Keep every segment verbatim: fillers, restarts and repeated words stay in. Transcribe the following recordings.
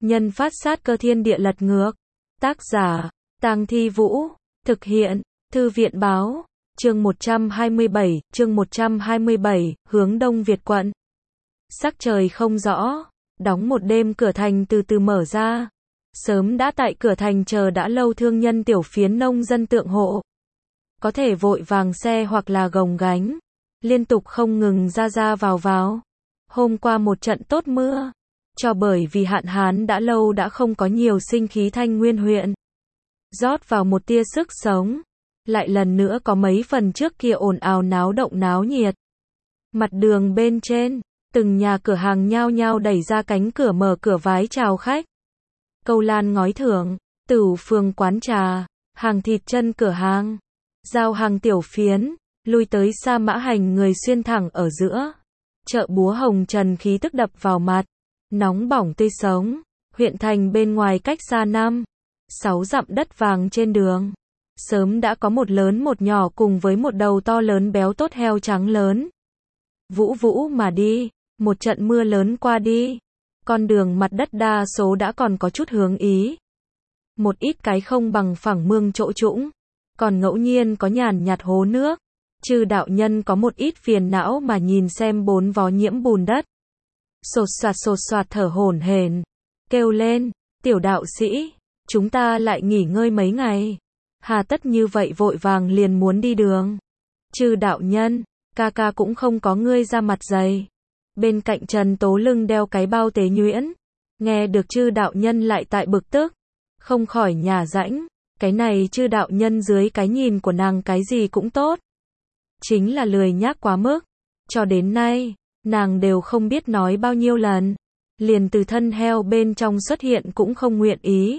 Nhân phát sát cơ thiên địa lật ngược. Tác giả, Tang Thi Vũ. Thực hiện, Thư viện Báo. Chương một trăm hai mươi bảy, chương một trăm hai mươi bảy, hướng Đông Việt quận. Sắc trời không rõ, đóng một đêm cửa thành từ từ mở ra. Sớm đã tại cửa thành chờ đã lâu thương nhân tiểu phiến nông dân tượng hộ. Có thể vội vàng xe hoặc là gồng gánh. Liên tục không ngừng ra ra vào vào. Hôm qua một trận tốt mưa. Cho bởi vì hạn hán đã lâu đã không có nhiều sinh khí Thanh Nguyên huyện. Rót vào một tia sức sống. Lại lần nữa có mấy phần trước kia ồn ào náo động náo nhiệt. Mặt đường bên trên, từng nhà cửa hàng nhao nhao đẩy ra cánh cửa mở cửa vái chào khách. Câu lan ngói thưởng, tửu phường quán trà, hàng thịt chân cửa hàng, giao hàng tiểu phiến, lui tới xa mã hành người xuyên thẳng ở giữa. Chợ búa Hồng Trần khí tức đập vào mặt, nóng bỏng tươi sống, huyện thành bên ngoài cách xa năm, sáu dặm đất vàng trên đường. Sớm đã có một lớn một nhỏ cùng với một đầu to lớn béo tốt heo trắng lớn. Vũ vũ mà đi, một trận mưa lớn qua đi. Con đường mặt đất đa số đã còn có chút hướng ý. Một ít cái không bằng phẳng mương chỗ trũng. Còn ngẫu nhiên có nhàn nhạt hố nước. Chư đạo nhân có một ít phiền não mà nhìn xem bốn vó nhiễm bùn đất. Sột soạt sột soạt thở hổn hển. Kêu lên, tiểu đạo sĩ, chúng ta lại nghỉ ngơi mấy ngày. Hà tất như vậy vội vàng liền muốn đi đường. Chư đạo nhân, ca ca cũng không có ngươi ra mặt dày. Bên cạnh Trần Tố lưng đeo cái bao tế nhuyễn. Nghe được chư đạo nhân lại tại bực tức. Không khỏi nhả rãnh. Cái này chư đạo nhân dưới cái nhìn của nàng cái gì cũng tốt. Chính là lười nhác quá mức. Cho đến nay, nàng đều không biết nói bao nhiêu lần. Liền từ thân heo bên trong xuất hiện cũng không nguyện ý.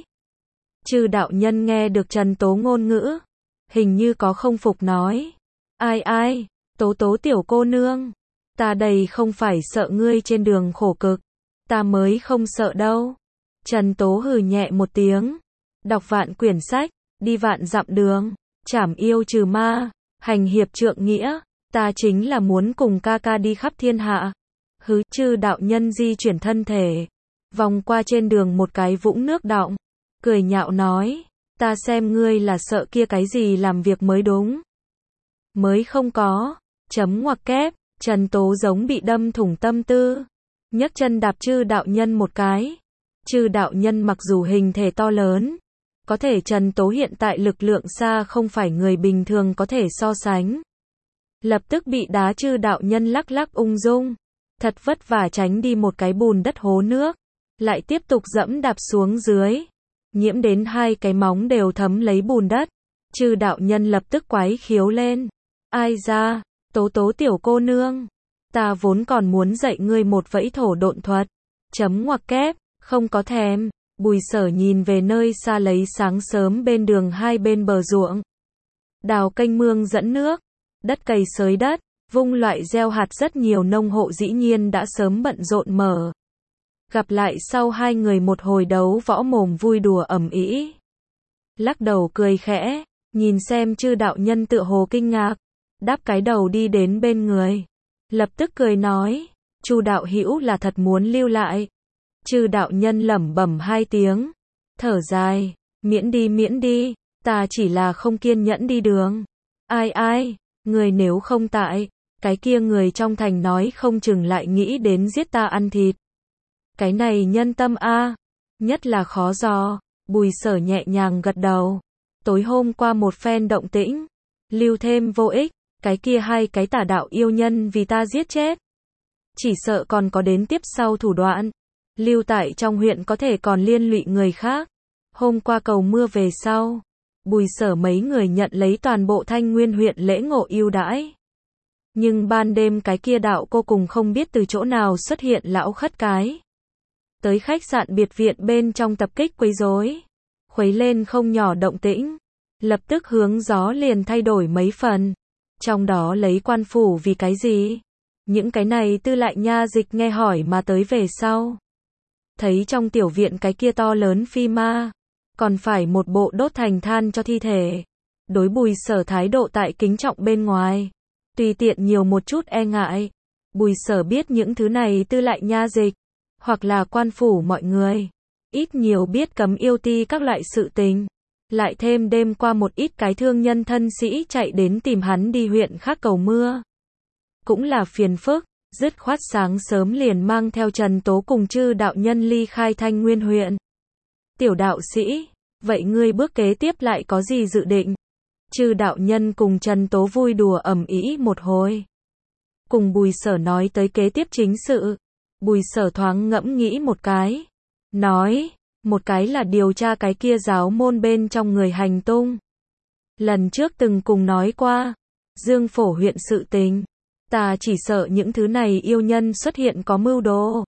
Chư đạo nhân nghe được Trần Tố ngôn ngữ. Hình như có không phục nói. Ai ai, Tố Tố tiểu cô nương. Ta đây không phải sợ ngươi trên đường khổ cực. Ta mới không sợ đâu. Trần Tố hừ nhẹ một tiếng. Đọc vạn quyển sách, đi vạn dặm đường, trảm yêu trừ ma, hành hiệp trượng nghĩa. Ta chính là muốn cùng ca ca đi khắp thiên hạ. Hứ, chư đạo nhân di chuyển thân thể. Vòng qua trên đường một cái vũng nước đọng. Cười nhạo nói, ta xem ngươi là sợ kia cái gì làm việc mới đúng. Mới không có, chấm ngoặc kép, Trần Tố giống bị đâm thủng tâm tư. Nhấc chân đạp chư đạo nhân một cái. Chư đạo nhân mặc dù hình thể to lớn, có thể Trần Tố hiện tại lực lượng xa không phải người bình thường có thể so sánh. Lập tức bị đá chư đạo nhân lắc lắc ung dung. Thật vất vả tránh đi một cái bùn đất hố nước. Lại tiếp tục dẫm đạp xuống dưới. Nhiễm đến hai cái móng đều thấm lấy bùn đất. Chư đạo nhân lập tức quái khiếu lên. Ai ra, Tố Tố tiểu cô nương. Ta vốn còn muốn dạy ngươi một vẫy thổ độn thuật. Chấm ngoặc kép, không có thèm. Bùi Sở nhìn về nơi xa lấy sáng sớm bên đường hai bên bờ ruộng. Đào kênh mương dẫn nước. Đất cày xới đất, vung loại gieo hạt rất nhiều nông hộ dĩ nhiên đã sớm bận rộn mở. Gặp lại sau hai người một hồi đấu võ mồm vui đùa ầm ĩ. Lắc đầu cười khẽ, nhìn xem chư đạo nhân tựa hồ kinh ngạc, đáp cái đầu đi đến bên người. Lập tức cười nói, Chu đạo hữu là thật muốn lưu lại. Chư đạo nhân lẩm bẩm hai tiếng, thở dài, miễn đi miễn đi, ta chỉ là không kiên nhẫn đi đường. Ai ai, người nếu không tại, cái kia người trong thành nói không chừng lại nghĩ đến giết ta ăn thịt. Cái này nhân tâm a, nhất là khó dò. Bùi Sở nhẹ nhàng gật đầu. Tối hôm qua một phen động tĩnh, lưu thêm vô ích, cái kia hai cái tà đạo yêu nhân vì ta giết chết. Chỉ sợ còn có đến tiếp sau thủ đoạn. Lưu tại trong huyện có thể còn liên lụy người khác. Hôm qua cầu mưa về sau, Bùi Sở mấy người nhận lấy toàn bộ Thanh Nguyên huyện lễ ngộ ưu đãi. Nhưng ban đêm cái kia đạo cô cùng không biết từ chỗ nào xuất hiện lão khất cái. Tới khách sạn biệt viện bên trong tập kích quấy rối, khuấy lên không nhỏ động tĩnh, lập tức hướng gió liền thay đổi mấy phần, trong đó lấy quan phủ vì cái gì? Những cái này Tư Lại Nha Dịch nghe hỏi mà tới về sau, thấy trong tiểu viện cái kia to lớn phi ma, còn phải một bộ đốt thành than cho thi thể, đối Bùi Sở thái độ tại kính trọng bên ngoài, tùy tiện nhiều một chút e ngại. Bùi Sở biết những thứ này Tư Lại Nha Dịch hoặc là quan phủ mọi người ít nhiều biết cấm yêu ti các loại sự tình. Lại thêm đêm qua một ít cái thương nhân thân sĩ chạy đến tìm hắn đi huyện khác cầu mưa. Cũng là phiền phức, dứt khoát sáng sớm liền mang theo Trần Tố cùng chư đạo nhân ly khai Thanh Nguyên huyện. Tiểu đạo sĩ, vậy ngươi bước kế tiếp lại có gì dự định? Chư đạo nhân cùng Trần Tố vui đùa ầm ĩ một hồi. Cùng Bùi Sở nói tới kế tiếp chính sự. Bùi Sở thoáng ngẫm nghĩ một cái. Nói, một cái là điều tra cái kia giáo môn bên trong người hành tung. Lần trước từng cùng nói qua, Dương Phổ huyện sự tình. Ta chỉ sợ những thứ này yêu nhân xuất hiện có mưu đồ.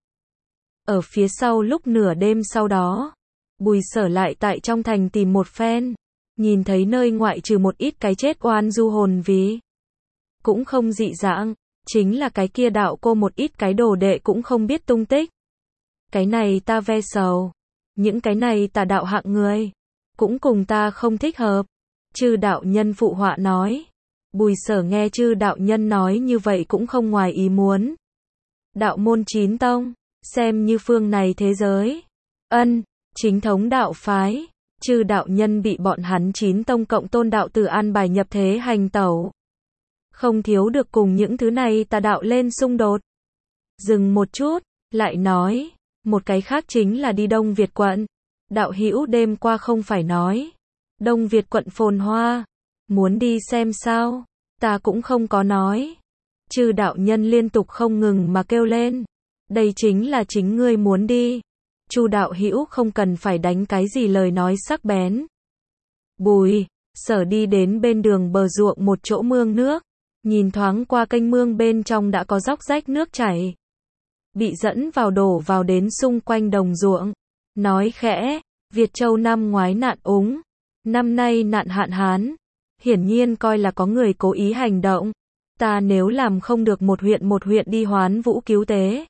Ở phía sau lúc nửa đêm sau đó, Bùi Sở lại tại trong thành tìm một phen. Nhìn thấy nơi ngoại trừ một ít cái chết oan du hồn vì. Cũng không dị dạng, chính là cái kia đạo cô một ít cái đồ đệ cũng không biết tung tích. Cái này ta ve sầu. Những cái này tà đạo hạng người. Cũng cùng ta không thích hợp. Chư đạo nhân phụ họa nói. Bùi Sở nghe chư đạo nhân nói như vậy cũng không ngoài ý muốn. Đạo môn chín tông. Xem như phương này thế giới. Ân, chính thống đạo phái. Chư đạo nhân bị bọn hắn chín tông cộng tôn đạo tử an bài nhập thế hành tẩu. Không thiếu được cùng những thứ này tà đạo lên xung đột. Dừng một chút, lại nói, một cái khác chính là đi Đông Việt quận. Đạo hữu đêm qua không phải nói, Đông Việt quận phồn hoa, muốn đi xem sao, ta cũng không có nói. Chư đạo nhân liên tục không ngừng mà kêu lên, đây chính là chính ngươi muốn đi. Chu đạo hữu không cần phải đánh cái gì lời nói sắc bén. Bùi Sở đi đến bên đường bờ ruộng một chỗ mương nước, nhìn thoáng qua kênh mương bên trong đã có róc rách nước chảy. Bị dẫn vào đổ vào đến xung quanh đồng ruộng. Nói khẽ, Việt Châu năm ngoái nạn úng, năm nay nạn hạn hán. Hiển nhiên coi là có người cố ý hành động. Ta nếu làm không được một huyện một huyện đi hoán vũ cứu tế,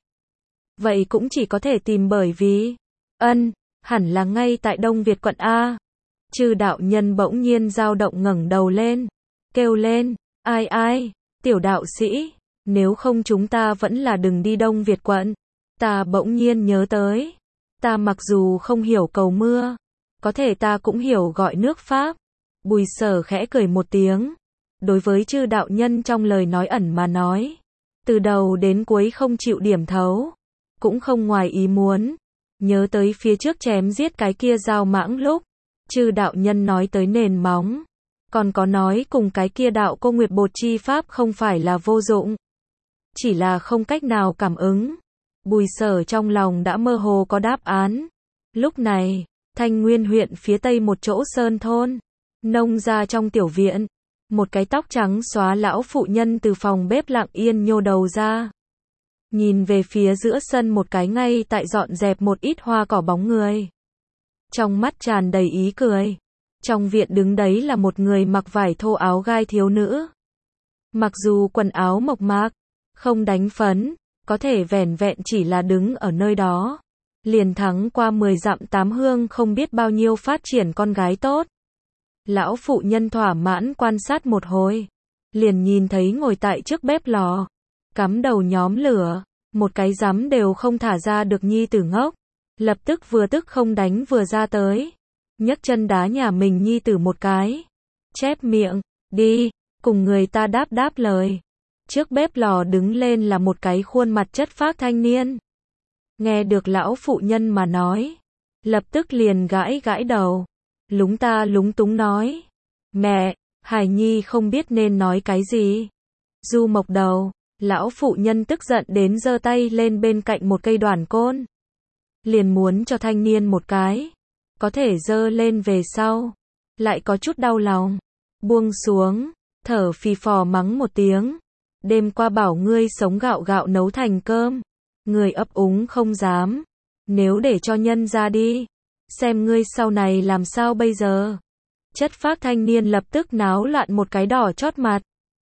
vậy cũng chỉ có thể tìm bởi vì, ân, hẳn là ngay tại Đông Việt quận A. Chư đạo nhân bỗng nhiên dao động ngẩng đầu lên, kêu lên, ai ai, tiểu đạo sĩ, nếu không chúng ta vẫn là đừng đi Đông Việt quận. Ta bỗng nhiên nhớ tới, ta mặc dù không hiểu cầu mưa, có thể ta cũng hiểu gọi nước Pháp. Bùi Sở khẽ cười một tiếng, đối với chư đạo nhân trong lời nói ẩn mà nói, từ đầu đến cuối không chịu điểm thấu. Cũng không ngoài ý muốn. Nhớ tới phía trước chém giết cái kia dao mãng lúc, chư đạo nhân nói tới nền móng. Còn có nói cùng cái kia đạo cô Nguyệt Bột chi pháp không phải là vô dụng. Chỉ là không cách nào cảm ứng. Bùi Sở trong lòng đã mơ hồ có đáp án. Lúc này, Thanh Nguyên huyện phía tây một chỗ sơn thôn. Nông gia trong tiểu viện. Một cái tóc trắng xóa lão phụ nhân từ phòng bếp lặng yên nhô đầu ra. Nhìn về phía giữa sân một cái ngay tại dọn dẹp một ít hoa cỏ bóng người. Trong mắt tràn đầy ý cười. Trong viện đứng đấy là một người mặc vải thô áo gai thiếu nữ. Mặc dù quần áo mộc mạc, không đánh phấn, có thể vẻn vẹn chỉ là đứng ở nơi đó. Liền thắng qua mười dặm tám hương không biết bao nhiêu phát triển con gái tốt. Lão phụ nhân thỏa mãn quan sát một hồi. Liền nhìn thấy ngồi tại trước bếp lò. Cắm đầu nhóm lửa, một cái rắm đều không thả ra được nhi tử ngốc. Lập tức vừa tức không đánh vừa ra tới. Nhấc chân đá nhà mình nhi tử một cái. Chép miệng, đi, cùng người ta đáp đáp lời. Trước bếp lò đứng lên là một cái khuôn mặt chất phác thanh niên. Nghe được lão phụ nhân mà nói. Lập tức liền gãi gãi đầu. Lúng ta lúng túng nói. Mẹ, Hải Nhi không biết nên nói cái gì. Du mộc đầu. Lão phụ nhân tức giận đến giơ tay lên bên cạnh một cây đoản côn. Liền muốn cho thanh niên một cái. Có thể giơ lên về sau. Lại có chút đau lòng. Buông xuống. Thở phì phò mắng một tiếng. Đêm qua bảo ngươi sống gạo gạo nấu thành cơm. Người ấp úng không dám. Nếu để cho nhân ra đi. Xem ngươi sau này làm sao bây giờ. Chất phác thanh niên lập tức náo loạn một cái đỏ chót mặt.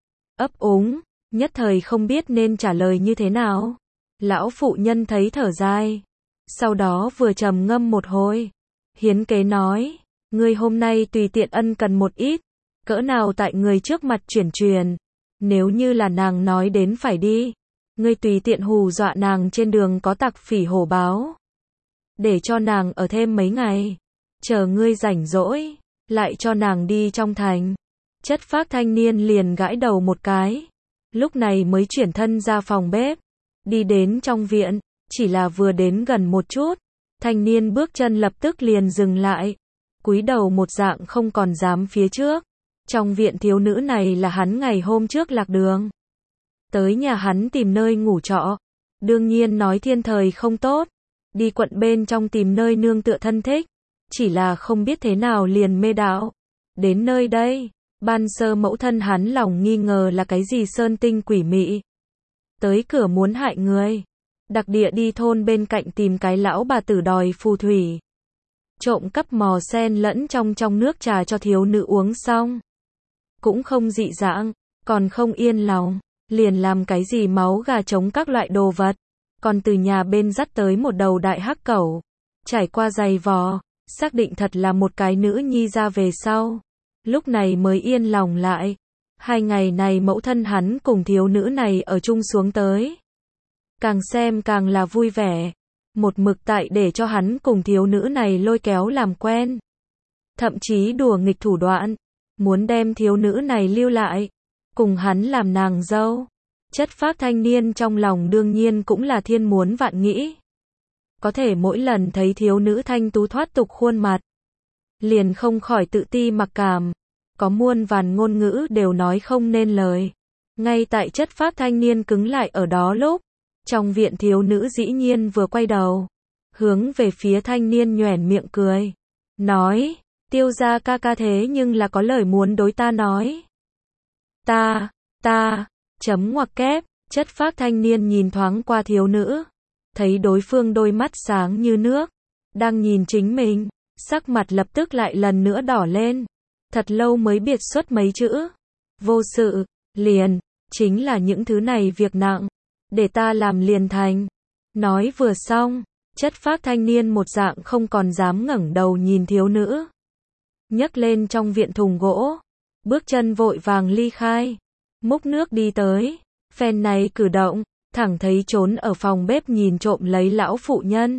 Ấp úng. Nhất thời không biết nên trả lời như thế nào. Lão phụ nhân thấy thở dài. Sau đó vừa trầm ngâm một hồi. Hiến kế nói. Ngươi hôm nay tùy tiện ân cần một ít. Cỡ nào tại người trước mặt chuyển truyền. Nếu như là nàng nói đến phải đi. Ngươi tùy tiện hù dọa nàng trên đường có tặc phỉ hổ báo. để cho nàng ở thêm mấy ngày. Chờ ngươi rảnh rỗi, lại cho nàng đi trong thành. Chất phác thanh niên liền gãi đầu một cái. Lúc này mới chuyển thân ra phòng bếp. Đi đến trong viện, chỉ là vừa đến gần một chút. Thanh niên bước chân lập tức liền dừng lại. Cúi đầu một dạng không còn dám phía trước. Trong viện thiếu nữ này là hắn ngày hôm trước lạc đường. Tới nhà hắn tìm nơi ngủ trọ. Đương nhiên nói thiên thời không tốt. Đi quận bên trong tìm nơi nương tựa thân thích. Chỉ là không biết thế nào liền mê đạo. Đến nơi đây, ban sơ mẫu thân hắn lòng nghi ngờ là cái gì sơn tinh quỷ mị. Tới cửa muốn hại người. Đặc địa đi thôn bên cạnh tìm cái lão bà tử đòi phù thủy. Trộm cắp mò sen lẫn trong trong nước trà cho thiếu nữ uống xong. Cũng không dị dạng, còn không yên lòng. Liền làm cái gì máu gà trống các loại đồ vật. Còn từ nhà bên dắt tới một đầu đại hắc cẩu. Trải qua giày vò, xác định thật là một cái nữ nhi ra về sau. Lúc này mới yên lòng lại. Hai ngày này mẫu thân hắn cùng thiếu nữ này ở chung xuống tới. Càng xem càng là vui vẻ. Một mực tại để cho hắn cùng thiếu nữ này lôi kéo làm quen. Thậm chí đùa nghịch thủ đoạn. Muốn đem thiếu nữ này lưu lại. Cùng hắn làm nàng dâu. Chất phác thanh niên trong lòng đương nhiên cũng là thiên muốn vạn nghĩ. Có thể mỗi lần thấy thiếu nữ thanh tú thoát tục khuôn mặt. Liền không khỏi tự ti mặc cảm. Có muôn vàn ngôn ngữ đều nói không nên lời. Ngay tại chất phác thanh niên cứng lại ở đó lúc. Trong viện thiếu nữ dĩ nhiên vừa quay đầu. Hướng về phía thanh niên nhoẻn miệng cười. Nói, tiêu gia ca ca thế nhưng là có lời muốn đối ta nói. Ta, ta, chấm ngoặc kép, chất phác thanh niên nhìn thoáng qua thiếu nữ. Thấy đối phương đôi mắt sáng như nước. Đang nhìn chính mình, sắc mặt lập tức lại lần nữa đỏ lên. Thật lâu mới biệt xuất mấy chữ. Vô sự, liền, chính là những thứ này việc nặng. Để ta làm liền thành. Nói vừa xong, chất phác thanh niên một dạng không còn dám ngẩng đầu nhìn thiếu nữ. Nhấc lên trong viện thùng gỗ. Bước chân vội vàng ly khai. Múc nước đi tới. Phen này cử động, thẳng thấy trốn ở phòng bếp nhìn trộm lấy lão phụ nhân.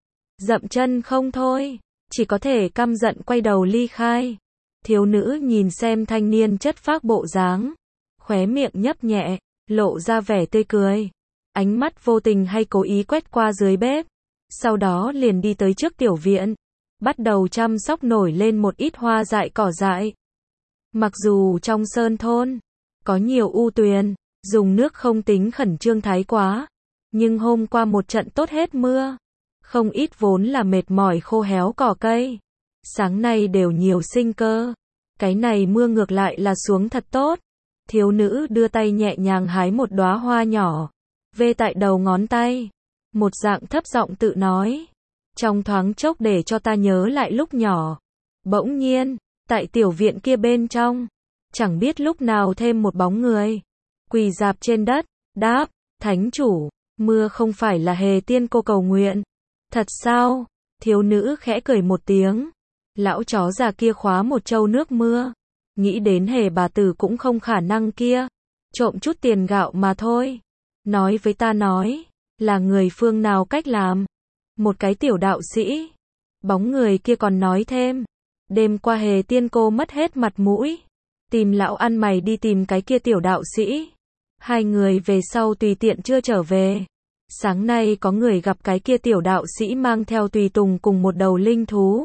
Dậm chân không thôi. Chỉ có thể căm giận quay đầu ly khai. Thiếu nữ nhìn xem thanh niên chất phác bộ dáng. Khóe miệng nhấp nhẹ, lộ ra vẻ tươi cười. Ánh mắt vô tình hay cố ý quét qua dưới bếp. Sau đó liền đi tới trước tiểu viện. Bắt đầu chăm sóc nổi lên một ít hoa dại cỏ dại. Mặc dù trong sơn thôn, có nhiều u tuyền, dùng nước không tính khẩn trương thái quá. Nhưng hôm qua một trận tốt hết mưa. Không ít vốn là mệt mỏi khô héo cỏ cây. Sáng nay đều nhiều sinh cơ. Cái này mưa ngược lại là xuống thật tốt. Thiếu nữ đưa tay nhẹ nhàng hái một đóa hoa nhỏ. Vê tại đầu ngón tay. Một dạng thấp giọng tự nói. Trong thoáng chốc để cho ta nhớ lại lúc nhỏ. Bỗng nhiên, tại tiểu viện kia bên trong. Chẳng biết lúc nào thêm một bóng người. Quỳ dạp trên đất, đáp, thánh chủ, mưa không phải là hề tiên cô cầu nguyện. Thật sao? Thiếu nữ khẽ cười một tiếng. Lão chó già kia khóa một châu nước mưa. Nghĩ đến hề bà tử cũng không khả năng kia. Trộm chút tiền gạo mà thôi. Nói với ta nói. Là người phương nào cách làm. Một cái tiểu đạo sĩ. Bóng người kia còn nói thêm. Đêm qua hề tiên cô mất hết mặt mũi. Tìm lão ăn mày đi tìm cái kia tiểu đạo sĩ. Hai người về sau tùy tiện chưa trở về. Sáng nay có người gặp cái kia tiểu đạo sĩ mang theo tùy tùng cùng một đầu linh thú.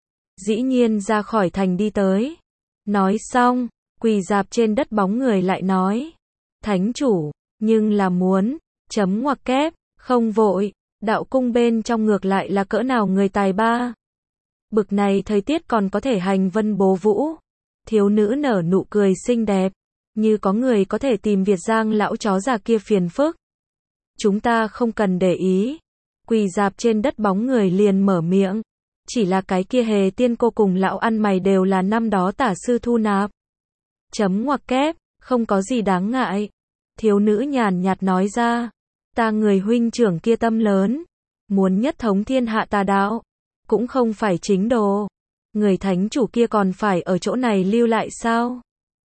Dĩ nhiên ra khỏi thành đi tới. Nói xong, quỳ dạp trên đất bóng người lại nói. Thánh chủ, nhưng là muốn, chấm ngoặc kép, không vội, đạo cung bên trong ngược lại là cỡ nào người tài ba. Bực này thời tiết còn có thể hành vân bố vũ. Thiếu nữ nở nụ cười xinh đẹp. Như có người có thể tìm Việt Giang lão chó già kia phiền phức. Chúng ta không cần để ý. Quỳ dạp trên đất bóng người liền mở miệng. Chỉ là cái kia hề tiên cô cùng lão ăn mày đều là năm đó tả sư thu nạp. Chấm ngoặc kép, không có gì đáng ngại. Thiếu nữ nhàn nhạt nói ra. Ta người huynh trưởng kia tâm lớn. Muốn nhất thống thiên hạ tà đạo. Cũng không phải chính đồ. Người thánh chủ kia còn phải ở chỗ này lưu lại sao?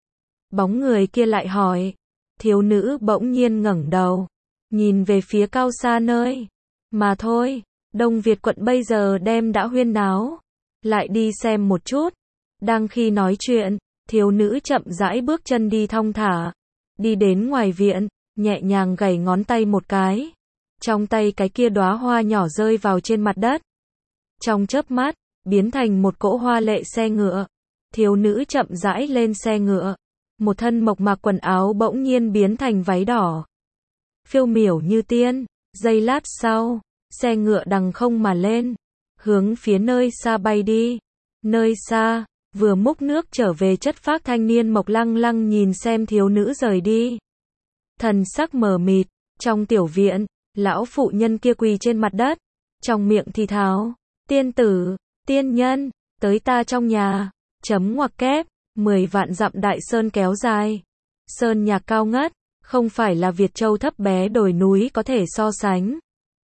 Bóng người kia lại hỏi. Thiếu nữ bỗng nhiên ngẩng đầu. Nhìn về phía cao xa nơi. Mà thôi. Đông Việt quận bây giờ đêm đã huyên náo. Lại đi xem một chút. Đang khi nói chuyện, thiếu nữ chậm rãi bước chân đi thong thả. Đi đến ngoài viện, nhẹ nhàng gảy ngón tay một cái. Trong tay cái kia đóa hoa nhỏ rơi vào trên mặt đất. Trong chớp mắt, biến thành một cỗ hoa lệ xe ngựa. Thiếu nữ chậm rãi lên xe ngựa. Một thân mộc mạc quần áo bỗng nhiên biến thành váy đỏ. Phiêu miểu như tiên. Giây lát sau, xe ngựa đằng không mà lên. Hướng phía nơi xa bay đi. Nơi xa, vừa múc nước trở về chất phác thanh niên Mộc Lăng Lăng nhìn xem thiếu nữ rời đi. Thần sắc mờ mịt, trong tiểu viện, lão phụ nhân kia quỳ trên mặt đất. Trong miệng thì thào, tiên tử, tiên nhân, tới ta trong nhà, chấm ngoặc kép, mười vạn dặm đại sơn kéo dài. Sơn nhạc cao ngất, không phải là Việt Châu thấp bé đồi núi có thể so sánh.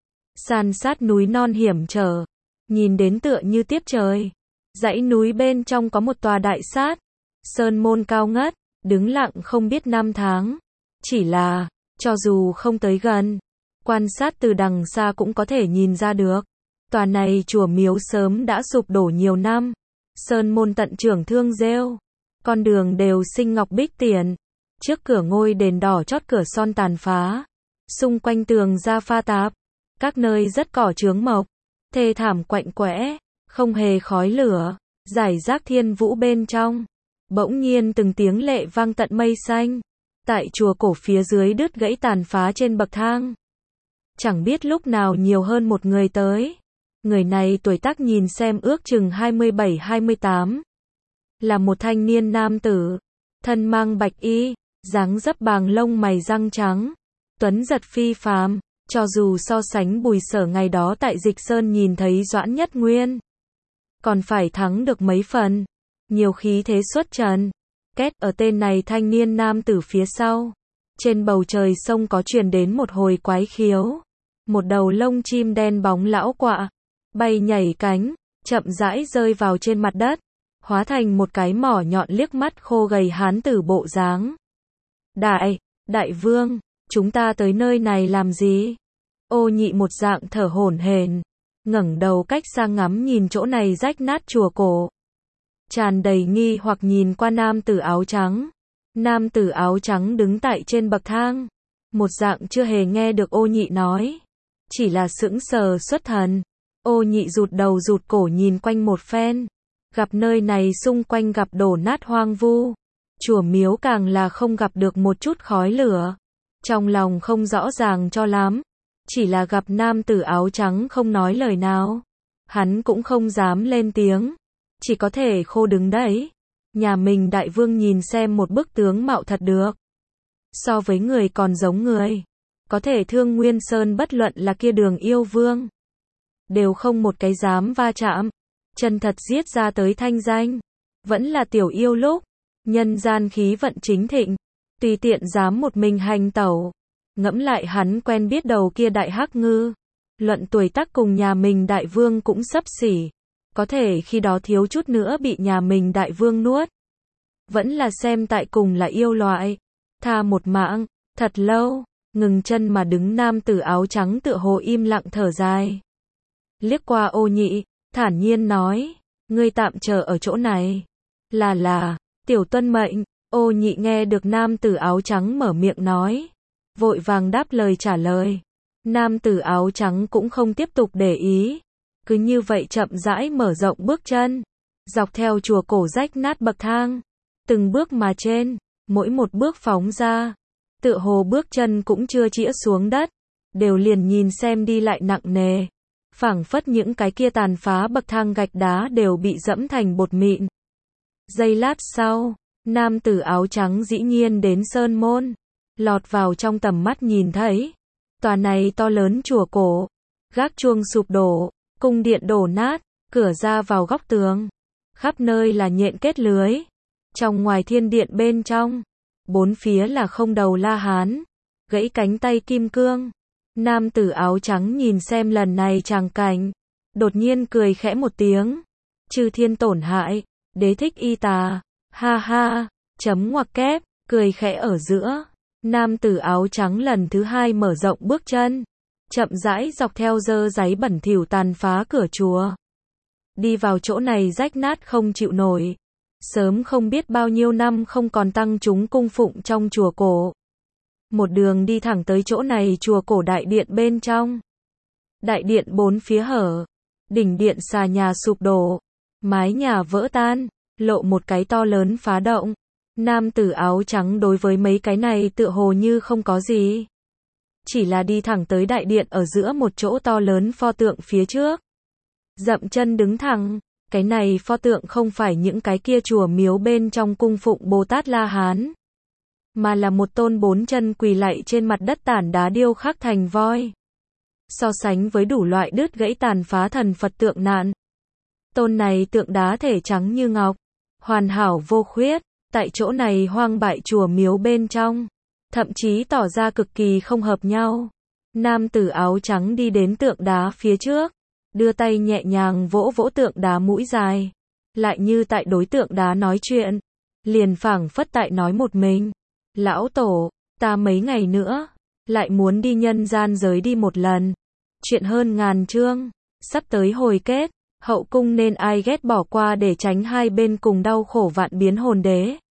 San sát núi non hiểm trở, nhìn đến tựa như tiếp trời. Dãy núi bên trong có một tòa đại sát, sơn môn cao ngất, đứng lặng không biết năm tháng. Chỉ là, cho dù không tới gần, quan sát từ đằng xa cũng có thể nhìn ra được. Tòa này chùa miếu sớm đã sụp đổ nhiều năm. Sơn môn tận trưởng thương rêu. Con đường đều sinh ngọc bích tiền. Trước cửa ngôi đền đỏ chót cửa son tàn phá. Xung quanh tường ra pha tạp. Các nơi rất cỏ chướng mộc. Thê thảm quạnh quẽ. Không hề khói lửa. Giải rác thiên vũ bên trong. Bỗng nhiên từng tiếng lệ vang tận mây xanh. Tại chùa cổ phía dưới đứt gãy tàn phá trên bậc thang. Chẳng biết lúc nào nhiều hơn một người tới. Người này tuổi tác nhìn xem ước chừng hai mươi bảy hai mươi tám. Là một thanh niên nam tử. Thân mang bạch y, dáng dấp bàng lông mày răng trắng. Tuấn giật phi phàm, cho dù so sánh Bùi Sở ngày đó tại Dịch Sơn nhìn thấy Doãn Nhất Nguyên. Còn phải thắng được mấy phần. Nhiều khí thế xuất trần. Két ở tên này thanh niên nam tử phía sau. Trên bầu trời sông có truyền đến một hồi quái khiếu. Một đầu lông chim đen bóng lão quạ. Bay nhảy cánh, chậm rãi rơi vào trên mặt đất. Hóa thành một cái mỏ nhọn liếc mắt khô gầy hán tử bộ dáng. Đại, đại vương, chúng ta tới nơi này làm gì? Ô Nhị một dạng thở hổn hển, ngẩng đầu cách xa ngắm nhìn chỗ này rách nát chùa cổ. Tràn đầy nghi hoặc nhìn qua nam tử áo trắng. Nam tử áo trắng đứng tại trên bậc thang. Một dạng chưa hề nghe được Ô Nhị nói. Chỉ là sững sờ xuất thần. Ô Nhị rụt đầu rụt cổ nhìn quanh một phen. Gặp nơi này xung quanh gặp đổ nát hoang vu. Chùa miếu càng là không gặp được một chút khói lửa. Trong lòng không rõ ràng cho lắm. Chỉ là gặp nam tử áo trắng không nói lời nào. Hắn cũng không dám lên tiếng. Chỉ có thể khô đứng đấy. Nhà mình đại vương nhìn xem một bức tướng mạo thật được. So với người còn giống người. Có thể thương Nguyên Sơn bất luận là kia Đường Yêu Vương. Đều không một cái dám va chạm. Chân thật giết ra tới thanh danh. Vẫn là tiểu yêu lúc. Nhân gian khí vận chính thịnh. Tùy tiện dám một mình hành tẩu. Ngẫm lại hắn quen biết đầu kia đại hắc ngư. Luận tuổi tác cùng nhà mình đại vương cũng xấp xỉ. Có thể khi đó thiếu chút nữa bị nhà mình đại vương nuốt. Vẫn là xem tại cùng là yêu loại. Tha một mạng, thật lâu. Ngừng chân mà đứng nam tử áo trắng tựa hồ im lặng thở dài. Liếc qua Ô Nhị, thản nhiên nói. Ngươi tạm chờ ở chỗ này. Là là, tiểu tuân mệnh. Ô Nhị nghe được nam tử áo trắng mở miệng nói. Vội vàng đáp lời trả lời. Nam tử áo trắng cũng không tiếp tục để ý. Cứ như vậy chậm rãi mở rộng bước chân. Dọc theo chùa cổ rách nát bậc thang. Từng bước mà trên. Mỗi một bước phóng ra. Tựa hồ bước chân cũng chưa chĩa xuống đất. Đều liền nhìn xem đi lại nặng nề. Phảng phất những cái kia tàn phá bậc thang gạch đá đều bị dẫm thành bột mịn. Giây lát sau, nam tử áo trắng dĩ nhiên đến sơn môn. Lọt vào trong tầm mắt nhìn thấy. Tòa này to lớn chùa cổ. Gác chuông sụp đổ. Cung điện đổ nát. Cửa ra vào góc tường. Khắp nơi là nhện kết lưới. Trong ngoài thiên điện bên trong. Bốn phía là không đầu La Hán. Gãy cánh tay kim cương. Nam tử áo trắng nhìn xem lần này tràng cảnh. Đột nhiên cười khẽ một tiếng. Chư thiên tổn hại. Đế thích y tà. Ha ha. Chấm ngoặc kép. Cười khẽ ở giữa. Nam tử áo trắng lần thứ hai mở rộng bước chân. chậm rãi dọc theo dơ dáy bẩn thỉu tàn phá cửa chùa. Đi vào chỗ này rách nát không chịu nổi. Sớm không biết bao nhiêu năm không còn tăng chúng cung phụng trong chùa cổ. Một đường đi thẳng tới chỗ này chùa cổ đại điện bên trong. Đại điện bốn phía hở. Đỉnh điện xà nhà sụp đổ. Mái nhà vỡ tan. Lộ một cái to lớn phá động. Nam tử áo trắng đối với mấy cái này tựa hồ như không có gì. Chỉ là đi thẳng tới đại điện ở giữa một chỗ to lớn pho tượng phía trước. Dậm chân đứng thẳng. Cái này pho tượng không phải những cái kia chùa miếu bên trong cung phụng Bồ Tát La Hán. Mà là một tôn bốn chân quỳ lạy trên mặt đất tản đá điêu khắc thành voi. So sánh với đủ loại đứt gãy tàn phá thần Phật tượng nạn. Tôn này tượng đá thể trắng như ngọc. Hoàn hảo vô khuyết. Tại chỗ này hoang bại chùa miếu bên trong. Thậm chí tỏ ra cực kỳ không hợp nhau. Nam tử áo trắng đi đến tượng đá phía trước. Đưa tay nhẹ nhàng vỗ vỗ tượng đá mũi dài. Lại như tại đối tượng đá nói chuyện. Liền phảng phất tại nói một mình. Lão tổ, ta mấy ngày nữa. Lại muốn đi nhân gian giới đi một lần. Chuyện hơn ngàn chương. Sắp tới hồi kết. Hậu cung nên ai ghét bỏ qua để tránh hai bên cùng đau khổ vạn biến hồn đế.